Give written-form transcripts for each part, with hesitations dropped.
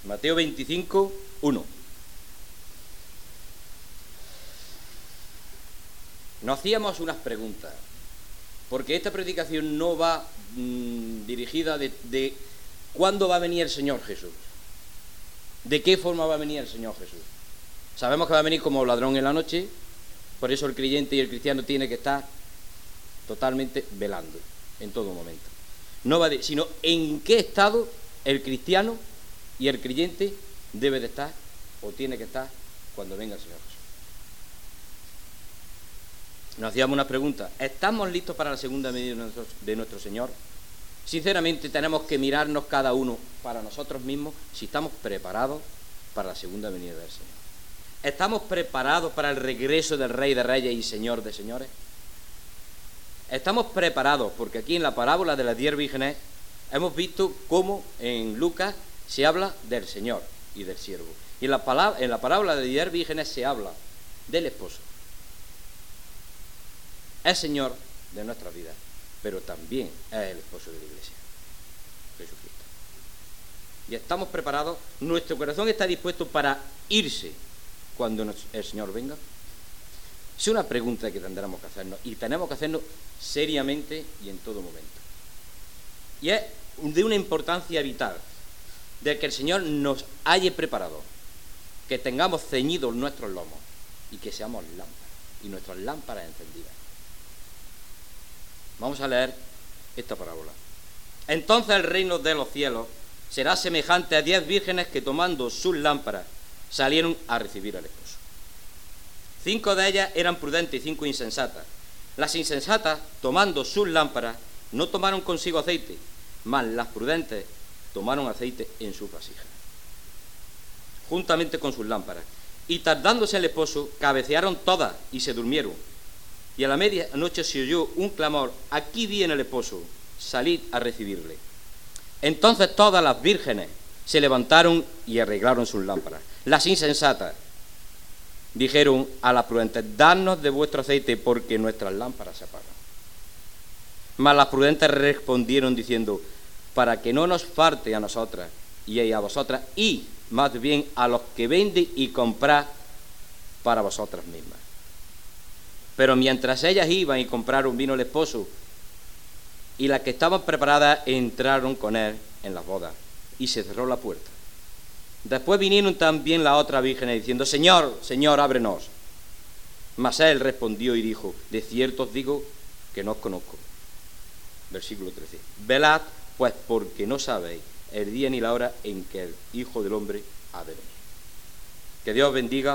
Mateo 25, 1. Nos hacíamos unas preguntas, porque esta predicación no va dirigida de cuándo va a venir el Señor Jesús, de qué forma va a venir el Señor Jesús. Sabemos que va a venir como ladrón en la noche, por eso el creyente y el cristiano tiene que estar totalmente velando en todo momento. No va sino en qué estado el cristiano y el creyente debe de estar o tiene que estar cuando venga el Señor Jesús. Nos hacíamos una pregunta: ¿estamos listos para la segunda venida de nuestro Señor? Sinceramente tenemos que mirarnos cada uno para nosotros mismos si estamos preparados para la segunda venida del Señor. ¿Estamos preparados para el regreso del Rey de Reyes y Señor de Señores? ¿Estamos preparados? Porque aquí en la parábola de las 10 vírgenes hemos visto cómo en Lucas se habla del Señor y del siervo. Y en la parábola de 10 vírgenes se habla del esposo. Es Señor de nuestras vidas, pero también es el esposo de la iglesia, Jesucristo. Y estamos preparados, nuestro corazón está dispuesto para irse cuando el Señor venga. Es una pregunta que tendremos que hacernos, y tenemos que hacernos seriamente y en todo momento. Y es de una importancia vital, de que el Señor nos haya preparado, que tengamos ceñidos nuestros lomos y que seamos lámparas, y nuestras lámparas encendidas. Vamos a leer esta parábola. Entonces el reino de los cielos será semejante a 10 vírgenes que, tomando sus lámparas, salieron a recibir al esposo. 5 de ellas eran prudentes y 5 insensatas. Las insensatas, tomando sus lámparas, no tomaron consigo aceite, mas las prudentes tomaron aceite en sus vasijas, juntamente con sus lámparas. Y tardándose el esposo, cabecearon todas y se durmieron. Y a la medianoche se oyó un clamor: aquí viene el esposo, salid a recibirle. Entonces todas las vírgenes se levantaron y arreglaron sus lámparas. Las insensatas dijeron a las prudentes: dadnos de vuestro aceite, porque nuestras lámparas se apagan. Mas las prudentes respondieron diciendo: para que no nos falte a nosotras y a vosotras, y más bien a los que venden y compran para vosotras mismas. Pero mientras ellas iban y compraron, vino el esposo, y las que estaban preparadas entraron con él en las bodas, y se cerró la puerta. Después vinieron también las otras vírgenes diciendo: Señor, Señor, ábrenos. Mas él respondió y dijo: de cierto os digo que no os conozco. Versículo 13. Velad, pues, porque no sabéis el día ni la hora en que el Hijo del Hombre ha de venir. Que Dios bendiga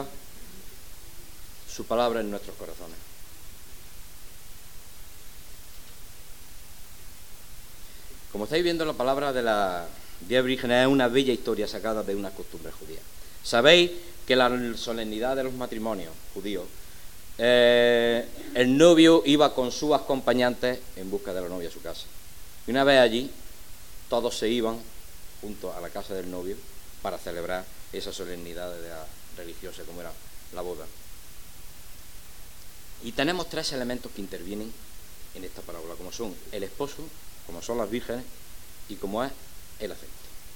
su palabra en nuestros corazones. Como estáis viendo, la palabra de las 10 vírgenes es una bella historia sacada de una costumbre judía. Sabéis que la solemnidad de los matrimonios judíos, el novio iba con sus acompañantes en busca de la novia a su casa. Y una vez allí, todos se iban junto a la casa del novio para celebrar esa solemnidad religiosa como era la boda. Y tenemos 3 elementos que intervienen en esta parábola, como son el esposo, como son las vírgenes y como es el aceite.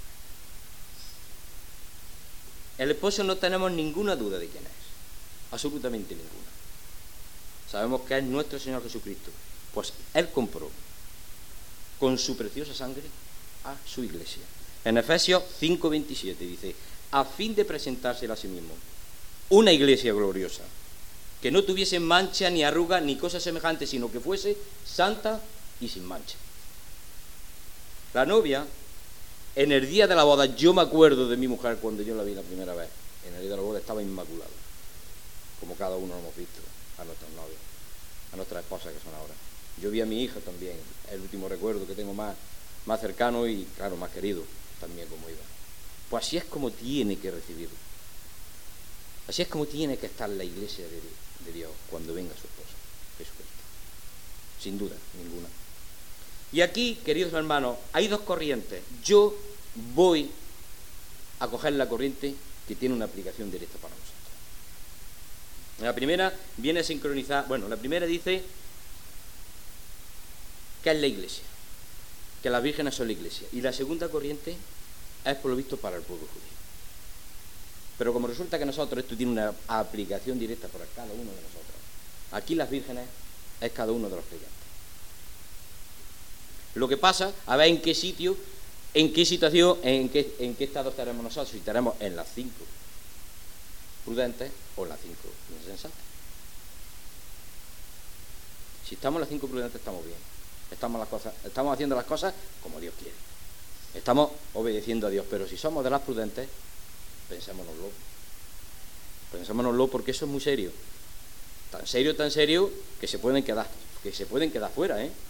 El esposo no tenemos ninguna duda de quién es, absolutamente ninguna. Sabemos que es nuestro Señor Jesucristo, pues Él compró con su preciosa sangre a su iglesia. En Efesios 5:27 dice: a fin de presentársela a sí mismo una iglesia gloriosa, que no tuviese mancha ni arruga ni cosa semejante, sino que fuese santa y sin mancha. La novia, en el día de la boda, yo me acuerdo de mi mujer cuando yo la vi la primera vez. En el día de la boda estaba inmaculada, como cada uno lo hemos visto a nuestros novios, a nuestras esposas que son ahora. Yo vi a mi hija también, el último recuerdo que tengo más cercano y, claro, más querido también como iba. Pues así es como tiene que recibirlo. Así es como tiene que estar la iglesia de Dios cuando venga su esposo, Jesucristo. Sin duda ninguna. Y aquí, queridos hermanos, hay 2 corrientes. Yo voy a coger la corriente que tiene una aplicación directa para nosotros. La primera viene a sincronizar, la primera dice que es la iglesia, que las vírgenes son la iglesia. Y la segunda corriente es por lo visto para el pueblo judío. Pero como resulta que nosotros, esto tiene una aplicación directa para cada uno de nosotros. Aquí las vírgenes es cada uno de los creyentes. Lo que pasa, a ver en qué sitio, en qué situación, en qué estado estaremos nosotros, si estaremos en las 5 prudentes o en las 5 insensatas. Si estamos en las 5 prudentes, estamos bien. Estamos haciendo las cosas como Dios quiere. Estamos obedeciendo a Dios. Pero si somos de las prudentes, pensémonoslo. Pensémonoslo, porque eso es muy serio. Tan serio, que se pueden quedar fuera, ¿eh?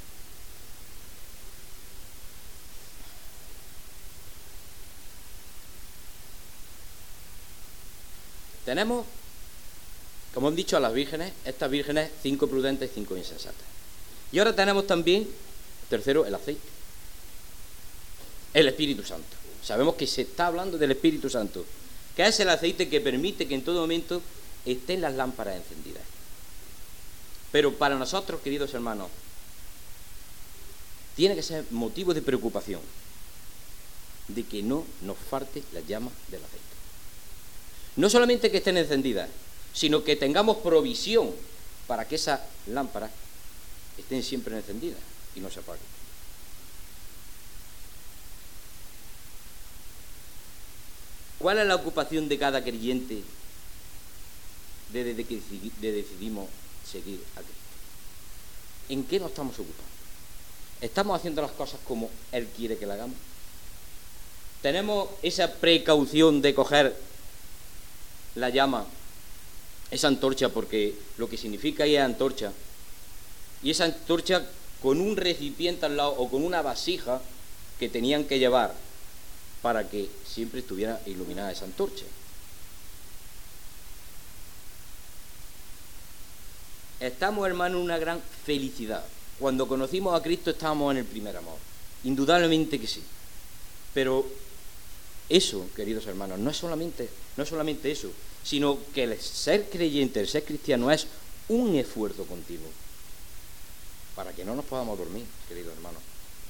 Tenemos, como han dicho a las vírgenes, estas vírgenes 5 prudentes y 5 insensatas. Y ahora tenemos también, tercero, el aceite. El Espíritu Santo. Sabemos que se está hablando del Espíritu Santo, que es el aceite que permite que en todo momento estén las lámparas encendidas. Pero para nosotros, queridos hermanos, tiene que ser motivo de preocupación de que no nos falte la llama del aceite. No solamente que estén encendidas, sino que tengamos provisión para que esas lámparas estén siempre encendidas y no se apaguen. ¿Cuál es la ocupación de cada creyente desde que decidimos seguir a Cristo? ¿En qué nos estamos ocupando? ¿Estamos haciendo las cosas como Él quiere que las hagamos? ¿Tenemos esa precaución de coger la llama, esa antorcha, porque lo que significa ahí es antorcha, y esa antorcha con un recipiente al lado o con una vasija que tenían que llevar para que siempre estuviera iluminada esa antorcha? Estamos, hermanos, en una gran felicidad. Cuando conocimos a Cristo estábamos en el primer amor, indudablemente que sí. Pero eso, queridos hermanos, no es solamente eso, sino que el ser creyente, el ser cristiano es un esfuerzo continuo para que no nos podamos dormir, queridos hermanos.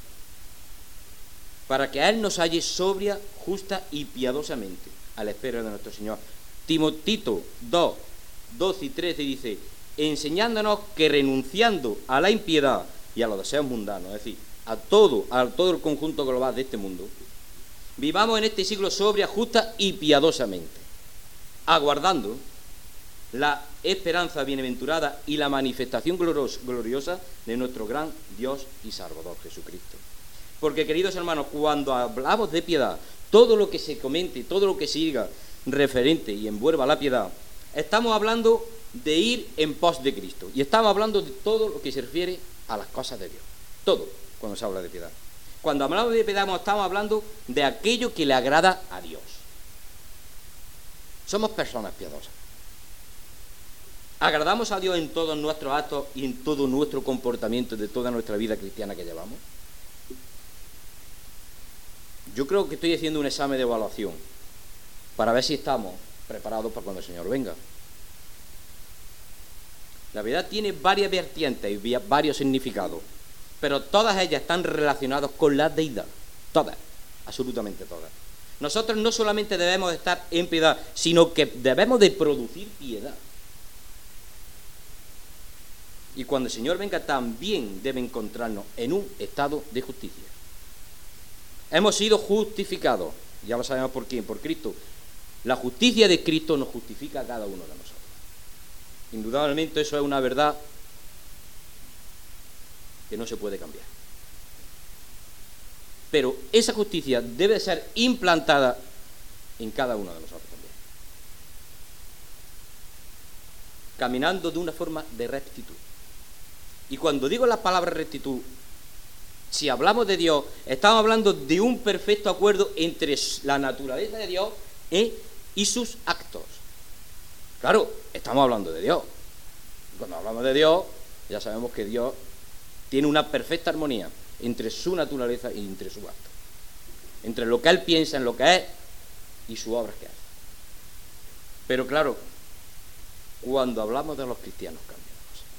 Para que a Él nos halle sobria, justa y piadosamente a la espera de nuestro Señor. Tito 2, 12 y 13 dice: enseñándonos que renunciando a la impiedad y a los deseos mundanos, es decir, a todo el conjunto global de este mundo, vivamos en este siglo sobria, justa y piadosamente, aguardando la esperanza bienaventurada y la manifestación gloriosa de nuestro gran Dios y Salvador Jesucristo. Porque, queridos hermanos, cuando hablamos de piedad, todo lo que se comente, todo lo que se diga referente y envuelva a la piedad, estamos hablando de ir en pos de Cristo. Y estamos hablando de todo lo que se refiere a las cosas de Dios. Todo, cuando se habla de piedad. Cuando hablamos de piedad, estamos hablando de aquello que le agrada a Dios. Somos personas piadosas. ¿Agradamos a Dios en todos nuestros actos y en todo nuestro comportamiento de toda nuestra vida cristiana que llevamos? Yo creo que estoy haciendo un examen de evaluación para ver si estamos preparados para cuando el Señor venga. La verdad tiene varias vertientes y varios significados, pero todas ellas están relacionadas con la deidad. Todas, absolutamente todas. Nosotros no solamente debemos de estar en piedad, sino que debemos de producir piedad. Y cuando el Señor venga, también debe encontrarnos en un estado de justicia. Hemos sido justificados, ya lo sabemos por quién, por Cristo. La justicia de Cristo nos justifica a cada uno de nosotros. Indudablemente eso es una verdad que no se puede cambiar. Pero esa justicia debe ser implantada en cada uno de nosotros también. Caminando de una forma de rectitud. Y cuando digo la palabra rectitud, si hablamos de Dios, estamos hablando de un perfecto acuerdo entre la naturaleza de Dios y sus actos. Claro, estamos hablando de Dios. Cuando hablamos de Dios, ya sabemos que Dios tiene una perfecta armonía entre su naturaleza y entre su acto. Entre lo que Él piensa, en lo que es y sus obras que hace. Pero claro, cuando hablamos de los cristianos cambia la cosa.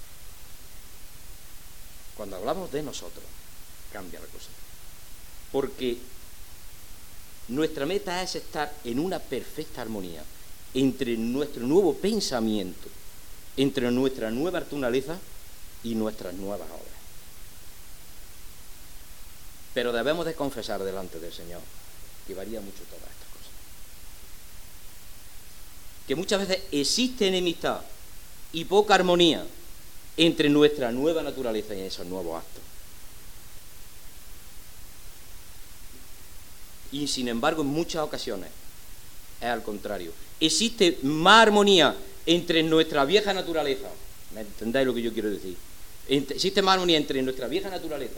Cuando hablamos de nosotros, cambia la cosa. Porque nuestra meta es estar en una perfecta armonía entre nuestro nuevo pensamiento, entre nuestra nueva naturaleza y nuestras nuevas obras. Pero debemos de confesar delante del Señor que varía mucho todas estas cosas. Que muchas veces existe enemistad y poca armonía entre nuestra nueva naturaleza y esos nuevos actos. Y sin embargo, en muchas ocasiones es al contrario. Existe más armonía entre nuestra vieja naturaleza. ¿Me entendéis lo que yo quiero decir? Existe más armonía entre nuestra vieja naturaleza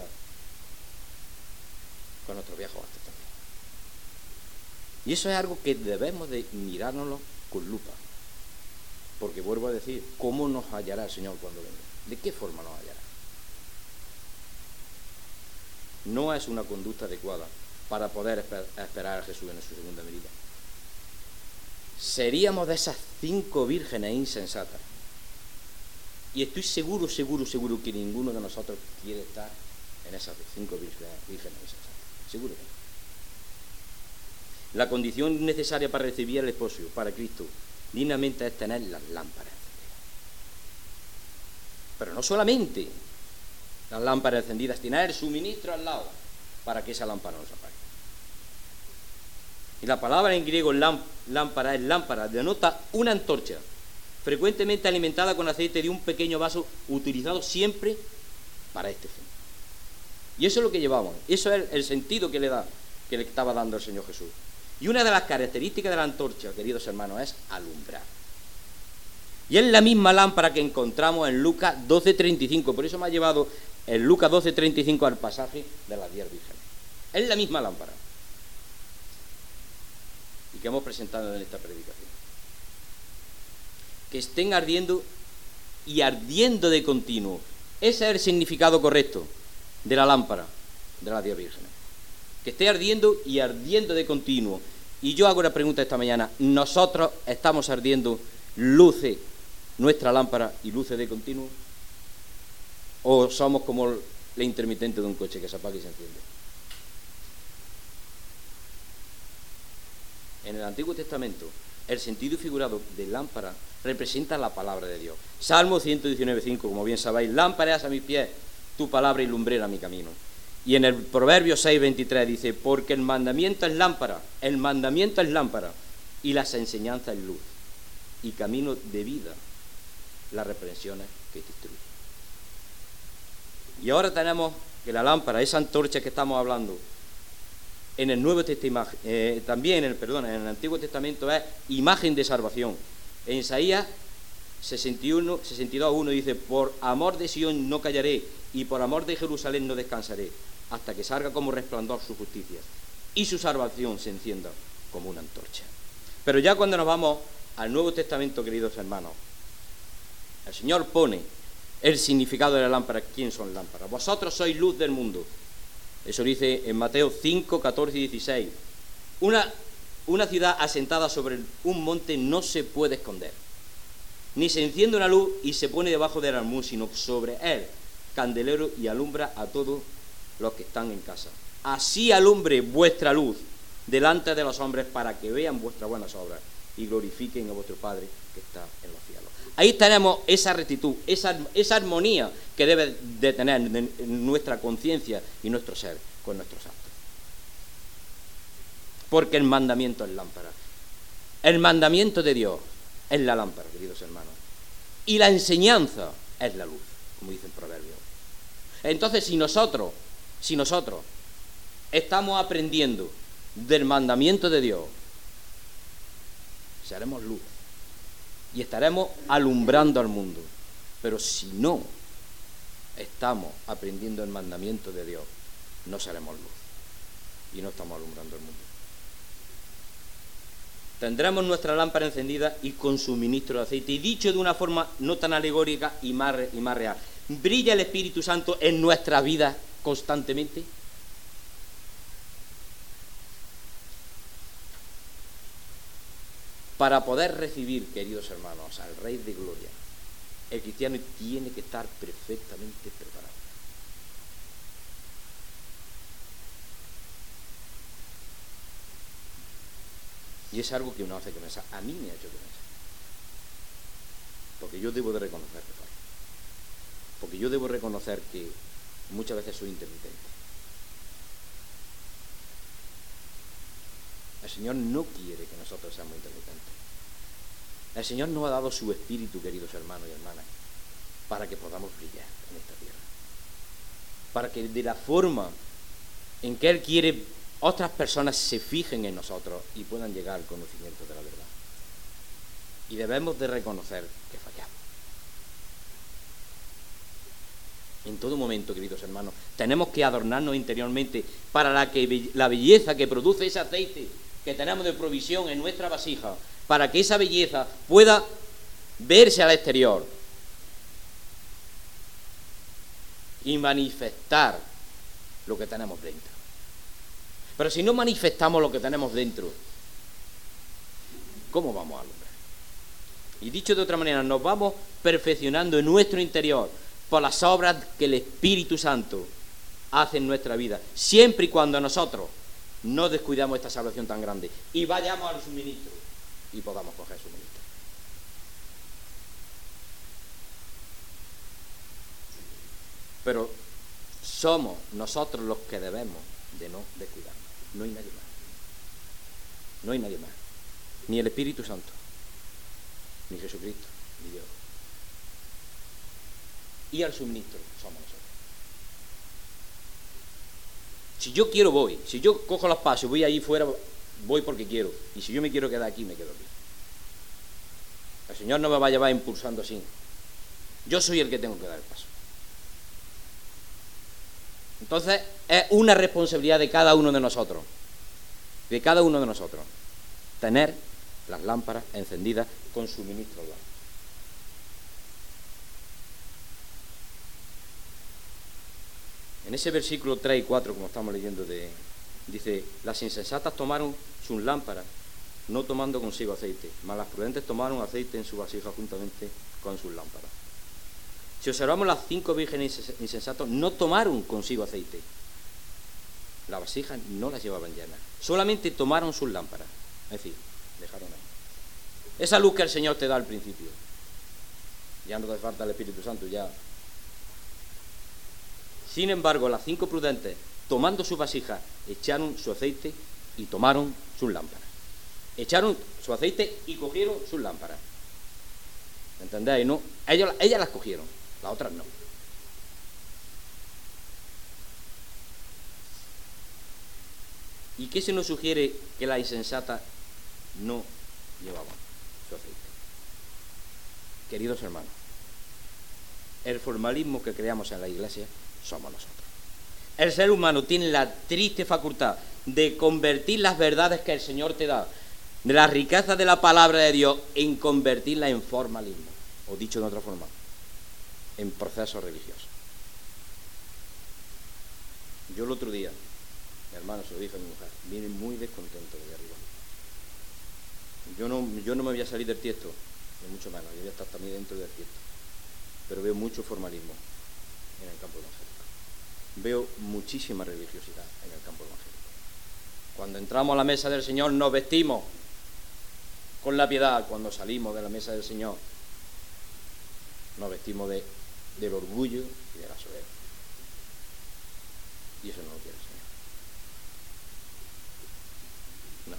con nuestros viejos actos también. Y eso es algo que debemos de mirárnoslo con lupa. Porque vuelvo a decir, ¿cómo nos hallará el Señor cuando venga? ¿De qué forma nos hallará? No es una conducta adecuada para poder esperar a Jesús en su segunda venida. Seríamos de esas 5 vírgenes insensatas. Y estoy seguro que ninguno de nosotros quiere estar en esas 5 vírgenes insensatas. Seguro que no. La condición necesaria para recibir el esposo, para Cristo, dignamente es tener las lámparas encendidas. Pero no solamente las lámparas encendidas, tener el suministro al lado para que esa lámpara no se apague. Y la palabra en griego lámpara es lámpara, denota una antorcha, frecuentemente alimentada con aceite de un pequeño vaso, utilizado siempre para este fin. Y eso es lo que llevamos, eso es el sentido que le estaba dando el Señor Jesús. Y una de las características de la antorcha, queridos hermanos, es alumbrar. Y es la misma lámpara que encontramos en Lucas 12:35, por eso me ha llevado en Lucas 12:35 al pasaje de las 10 vírgenes. Es la misma lámpara. Y que hemos presentado en esta predicación. Que estén ardiendo y ardiendo de continuo. Ese es el significado correcto de la lámpara de las 10 vírgenes. Que esté ardiendo y ardiendo de continuo. Y yo hago una pregunta esta mañana. ¿Nosotros estamos ardiendo, luce nuestra lámpara y luce de continuo? ¿O somos como la intermitente de un coche que se apaga y se enciende? En el Antiguo Testamento, el sentido figurado de lámpara representa la palabra de Dios. Salmo 119:5, como bien sabéis, lámpara es a mis pies, tu palabra y lumbrera a mi camino. Y en el Proverbio 6:23 dice, porque el mandamiento es lámpara, y las enseñanzas es luz, y camino de vida, las reprensiones que te instruyen. Y ahora tenemos que la lámpara, esa antorcha que estamos hablando, en el Nuevo Testamento, también en el Antiguo Testamento es imagen de salvación. En Isaías 62:1 dice, por amor de Sión no callaré, y por amor de Jerusalén no descansaré, hasta que salga como resplandor su justicia, y su salvación se encienda como una antorcha. Pero ya cuando nos vamos al Nuevo Testamento, queridos hermanos, el Señor pone el significado de la lámpara. ¿Quién son lámparas? Vosotros sois luz del mundo. Eso dice en Mateo 5, 14 y 16. Una ciudad asentada sobre un monte no se puede esconder, ni se enciende una luz y se pone debajo del almud, sino sobre él candelero y alumbra a todos los que están en casa. Así alumbre vuestra luz delante de los hombres, para que vean vuestras buenas obras y glorifiquen a vuestro Padre que está en los cielos. Ahí tenemos esa rectitud, esa armonía que debe de tener en nuestra conciencia y nuestro ser con nuestros actos. Porque el mandamiento es lámpara. El mandamiento de Dios es la lámpara, queridos hermanos. Y la enseñanza es la luz, como dice el Proverbio. Entonces, si nosotros estamos aprendiendo del mandamiento de Dios, seremos luz y estaremos alumbrando al mundo. Pero si no estamos aprendiendo el mandamiento de Dios, no seremos luz y no estamos alumbrando al mundo. Tendremos nuestra lámpara encendida y con suministro de aceite. Y dicho de una forma no tan alegórica y más real, ¿brilla el Espíritu Santo en nuestra vida constantemente? Para poder recibir, queridos hermanos, al Rey de Gloria, el cristiano tiene que estar perfectamente preparado. Y es algo que uno hace que pensar. A mí me ha hecho que pensar. Porque yo debo de reconocer que fallo. Porque yo debo reconocer que muchas veces soy intermitente. El Señor no quiere que nosotros seamos intermitentes. El Señor nos ha dado su Espíritu, queridos hermanos y hermanas, para que podamos brillar en esta tierra. Para que de la forma en que Él quiere, otras personas se fijen en nosotros y puedan llegar al conocimiento de la verdad. Y debemos de reconocer que fallamos. En todo momento, queridos hermanos, tenemos que adornarnos interiormente para la belleza que produce ese aceite que tenemos de provisión en nuestra vasija, para que esa belleza pueda verse al exterior y manifestar lo que tenemos dentro. Pero si no manifestamos lo que tenemos dentro, ¿cómo vamos a alumbrar? Y dicho de otra manera, nos vamos perfeccionando en nuestro interior por las obras que el Espíritu Santo hace en nuestra vida, siempre y cuando nosotros no descuidamos esta salvación tan grande y vayamos al suministro y podamos coger suministro. Pero somos nosotros los que debemos de no descuidarnos. No hay nadie más. No hay nadie más. Ni el Espíritu Santo, ni Jesucristo, ni Dios. Y al suministro somos nosotros. Si yo quiero, voy. Si yo cojo los pasos, voy ahí fuera, voy porque quiero. Y si yo me quiero quedar aquí, me quedo aquí. El Señor no me va a llevar impulsando así. Yo soy el que tengo que dar el paso. Entonces, es una responsabilidad de cada uno de nosotros. De cada uno de nosotros. Tener las lámparas encendidas con suministro al lado. En ese versículo 3 y 4, como estamos leyendo, dice: las insensatas tomaron sus lámparas, no tomando consigo aceite, mas las prudentes tomaron aceite en su vasija juntamente con sus lámparas. Si observamos, las 5 vírgenes insensatas no tomaron consigo aceite. Las vasijas no las llevaban llenas, solamente tomaron sus lámparas. Es decir, dejaron ahí. Esa luz que el Señor te da al principio. Ya no te falta el Espíritu Santo, ya. Sin embargo, las 5 prudentes, tomando su vasija, echaron su aceite y tomaron sus lámparas. Echaron su aceite y cogieron sus lámparas. ¿Entendéis? ¿No? Ellas las cogieron, las otras no. ¿Y qué se nos sugiere que las insensatas no llevaban su aceite? Queridos hermanos, el formalismo que creamos en la Iglesia somos nosotros. El ser humano tiene la triste facultad de convertir las verdades que el Señor te da, de la riqueza de la palabra de Dios, en convertirla en formalismo, o dicho de otra forma, en procesos religiosos. Yo el otro día, mi hermano se lo dijo a mi mujer, vine muy descontento de arriba. Yo no me voy a salir del Tiesto, ni mucho menos, yo voy a estar también dentro del Tiesto, pero veo mucho formalismo en el campo evangélico. Veo muchísima religiosidad en el campo evangélico. Cuando entramos a la mesa del Señor nos vestimos con la piedad. Cuando salimos de la mesa del Señor nos vestimos del orgullo y de la soberbia. Y eso no lo quiere el Señor.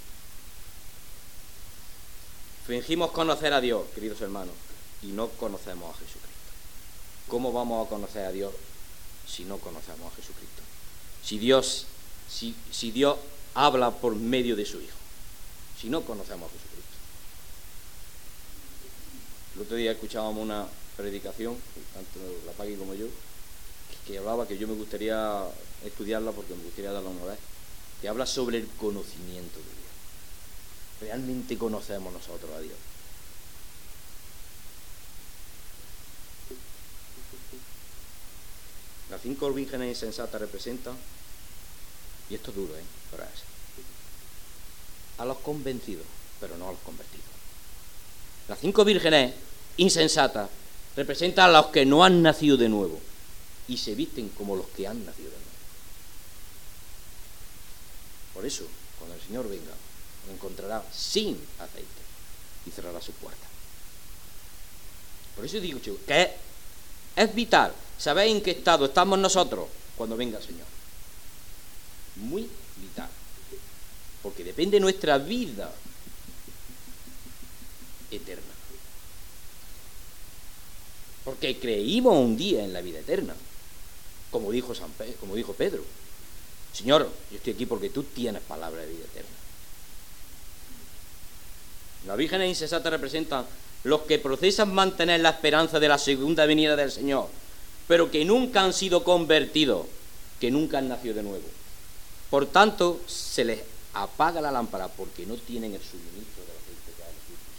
No. Fingimos conocer a Dios, queridos hermanos, y no conocemos a Jesucristo. ¿Cómo vamos a conocer a Dios si no conocemos a Jesucristo? Si Dios habla por medio de su Hijo, si no conocemos a Jesucristo. El otro día escuchábamos una predicación, tanto la Paqui como yo, que hablaba, que yo me gustaría estudiarla porque me gustaría darla una vez, que habla sobre el conocimiento de Dios. ¿Realmente conocemos nosotros a Dios? Las 5 vírgenes insensatas representan, y esto es duro, pero es así, a los convencidos, pero no a los convertidos. Las 5 vírgenes insensatas representan a los que no han nacido de nuevo y se visten como los que han nacido de nuevo. Por eso, cuando el Señor venga, encontrará sin aceite y cerrará su puerta. Por eso digo, chicos, que es vital. ¿Sabéis en qué estado estamos nosotros cuando venga el Señor? Muy vital. Porque depende de nuestra vida eterna. Porque creímos un día en la vida eterna. Como dijo Pedro. Señor, yo estoy aquí porque tú tienes palabra de vida eterna. Las vírgenes insensatas representan los que procesan mantener la esperanza de la segunda venida del Señor, pero que nunca han sido convertidos, que nunca han nacido de nuevo. Por tanto, se les apaga la lámpara porque no tienen el suministro del aceite que da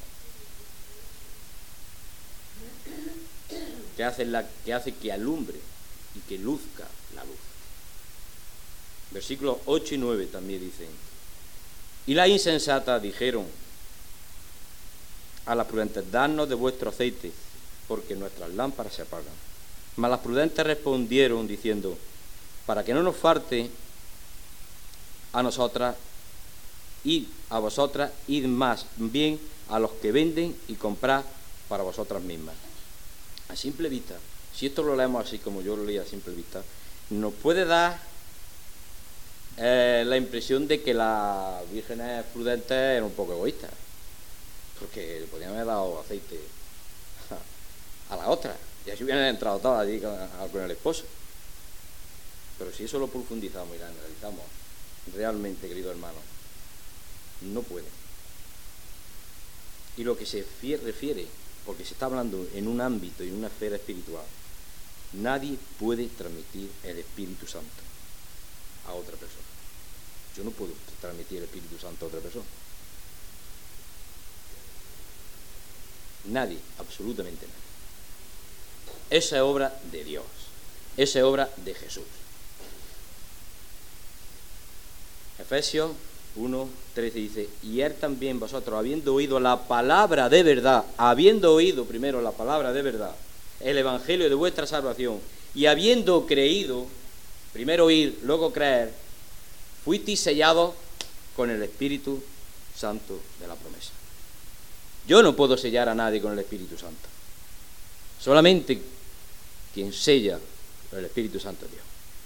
el Espíritu Santo, que hace que alumbre y que luzca la luz. Versículos 8 y 9 también dicen: y las insensatas dijeron a las prudentes: dadnos de vuestro aceite, porque nuestras lámparas se apagan. Mas las prudentes respondieron diciendo: para que no nos falte a nosotras, id a vosotras, id más bien a los que venden y comprad para vosotras mismas. A simple vista, si esto lo leemos así como yo lo leí a simple vista, nos puede dar la impresión de que las vírgenes prudentes eran un poco egoístas, porque le podían haber dado aceite a la otra, y así hubieran entrado todas allí con el esposo. Pero si eso lo profundizamos y lo analizamos realmente, querido hermano, no puede. Y lo que se refiere, porque se está hablando en un ámbito y en una esfera espiritual, nadie puede transmitir el Espíritu Santo a otra persona. Yo no puedo transmitir el Espíritu Santo a otra persona. Nadie, absolutamente nadie. Esa es obra de Dios, esa es obra de Jesús. Efesios 1:13 dice: y él también, vosotros, habiendo oído la palabra de verdad, habiendo oído primero la palabra de verdad, el evangelio de vuestra salvación, y habiendo creído, primero oír, luego creer, fuisteis sellados con el Espíritu Santo de la promesa. Yo no puedo sellar a nadie con el Espíritu Santo. Solamente quien sella con el Espíritu Santo es Dios.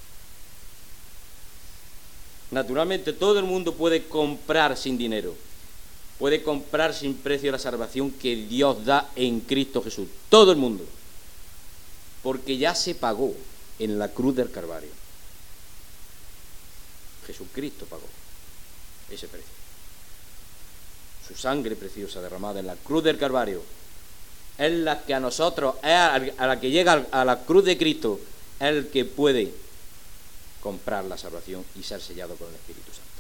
Naturalmente todo el mundo puede comprar sin dinero, puede comprar sin precio la salvación que Dios da en Cristo Jesús. Todo el mundo. Porque ya se pagó en la cruz del Calvario. Jesucristo pagó ese precio. Su sangre preciosa derramada en la cruz del Calvario es la que a nosotros, a la que llega a la cruz de Cristo, es el que puede comprar la salvación y ser sellado con el Espíritu Santo.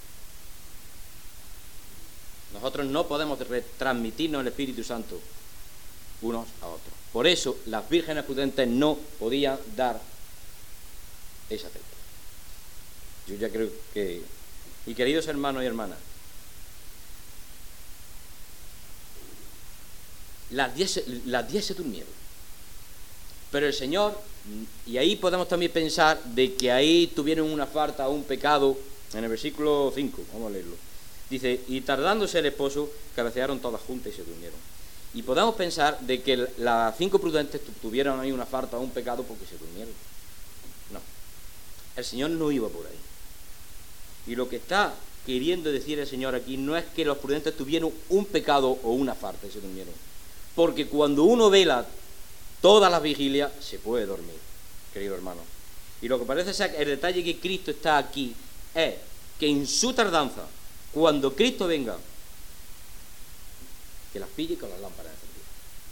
Nosotros no podemos transmitirnos el Espíritu Santo unos a otros. Por eso las vírgenes prudentes no podían dar ese aceite. Yo ya creo que... Y queridos hermanos y hermanas, las 10 se durmieron. Pero el Señor, y ahí podemos también pensar de que ahí tuvieron una falta o un pecado, en el versículo 5, vamos a leerlo. Dice: y tardándose el esposo, cabecearon todas juntas y se durmieron. Y podemos pensar de que las 5 prudentes tuvieron ahí una falta o un pecado porque se durmieron. No, el Señor no iba por ahí. Y lo que está queriendo decir el Señor aquí no es que los prudentes tuvieron un pecado o una falta y se durmieron. Porque cuando uno vela todas las vigilias, se puede dormir, querido hermano. Y lo que parece ser el detalle que Cristo está aquí es que en su tardanza, cuando Cristo venga, que las pille con las lámparas encendidas.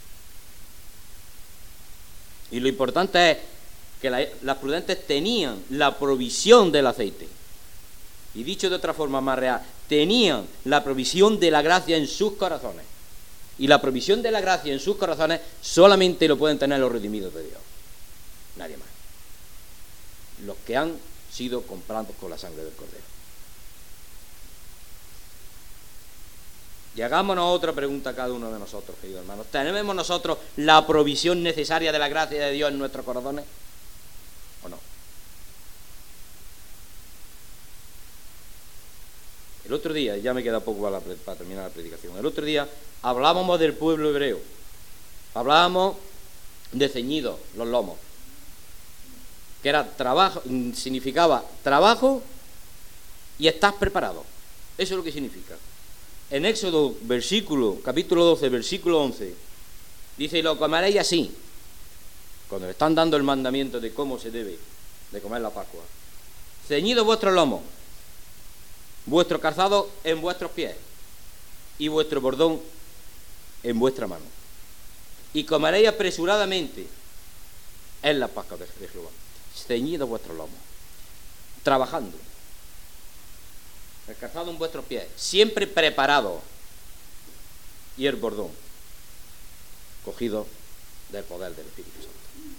Y lo importante es que las prudentes tenían la provisión del aceite. Y dicho de otra forma más real, tenían la provisión de la gracia en sus corazones. Y la provisión de la gracia en sus corazones solamente lo pueden tener los redimidos de Dios. Nadie más. Los que han sido comprados con la sangre del Cordero. Y hagámonos otra pregunta a cada uno de nosotros, queridos hermanos. ¿Tenemos nosotros la provisión necesaria de la gracia de Dios en nuestros corazones? ¿O no? El otro día, ya me queda poco para terminar la predicación, el otro día hablábamos del pueblo hebreo, hablábamos de ceñidos, los lomos, que era trabajo, significaba trabajo y estás preparado. Eso es lo que significa. En Éxodo, capítulo 12, versículo 11, dice, y lo comeréis así, cuando le están dando el mandamiento de cómo se debe de comer la Pascua. Ceñidos vuestros lomos, vuestro calzado en vuestros pies y vuestro bordón en vuestra mano. Y comeréis apresuradamente en la Pascua de Jehová. Ceñidos vuestros lomos, trabajando. El calzado en vuestros pies, siempre preparado. Y el bordón, cogido del poder del Espíritu Santo.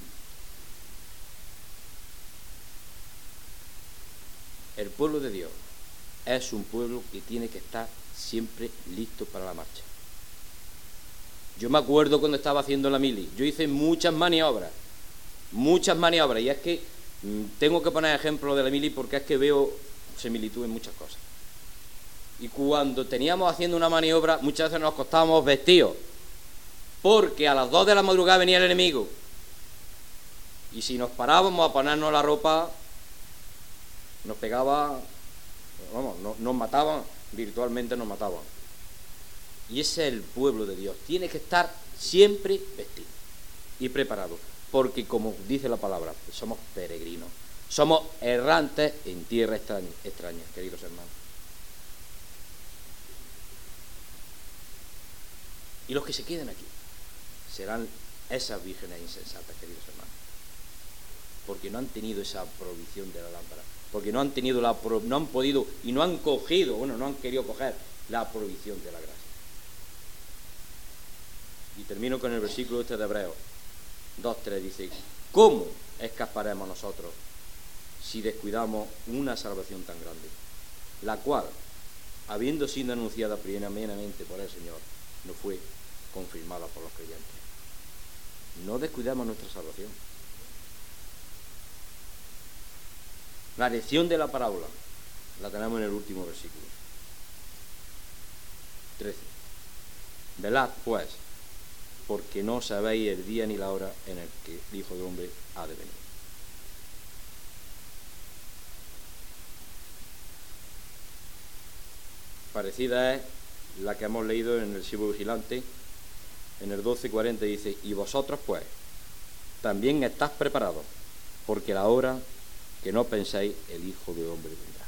El pueblo de Dios es un pueblo que tiene que estar siempre listo para la marcha. Yo me acuerdo cuando estaba haciendo la mili, yo hice muchas maniobras, y es que tengo que poner ejemplo de la mili porque es que veo similitud en muchas cosas. Y cuando teníamos haciendo una maniobra, muchas veces nos acostábamos vestidos, porque a las 2 de la madrugada venía el enemigo, y si nos parábamos a ponernos la ropa, nos pegaba, nos mataban, virtualmente nos mataban. Y ese es el pueblo de Dios, tiene que estar siempre vestido y preparado, porque como dice la palabra, somos peregrinos, somos errantes en tierra extraña, queridos hermanos. Y los que se queden aquí serán esas vírgenes insensatas, queridos hermanos, porque no han tenido esa provisión de la lámpara, porque no han tenido no han podido y no han cogido, no han querido coger la provisión de la gracia. Y termino con el versículo de Hebreos 2:3, dice, ¿cómo escaparemos nosotros si descuidamos una salvación tan grande, la cual, habiendo sido anunciada primeramente por el Señor, no fue confirmada por los creyentes? No descuidemos nuestra salvación. La lección de la parábola la tenemos en el último versículo 13. Velad pues, porque no sabéis el día ni la hora en el que el Hijo del Hombre ha de venir. Parecida es la que hemos leído en el siervo vigilante, en el 12:40 dice, y vosotros pues también estáis preparados, porque la hora que no pensáis el Hijo del Hombre vendrá.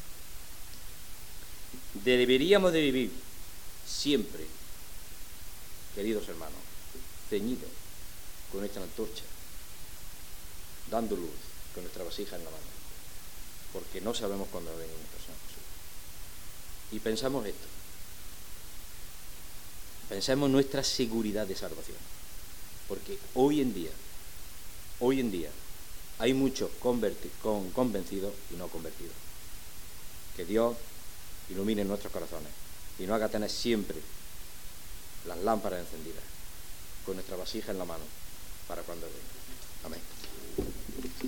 Deberíamos de vivir siempre, queridos hermanos, ceñidos con nuestra antorcha, dando luz con nuestra vasija en la mano, porque no sabemos cuándo va a venir nuestro Señor Jesús. Y pensamos esto, pensemos nuestra seguridad de salvación, porque hoy en día hay muchos convencidos y no convertidos. Que Dios ilumine nuestros corazones y nos haga tener siempre las lámparas encendidas, con nuestra vasija en la mano, para cuando venga. Amén.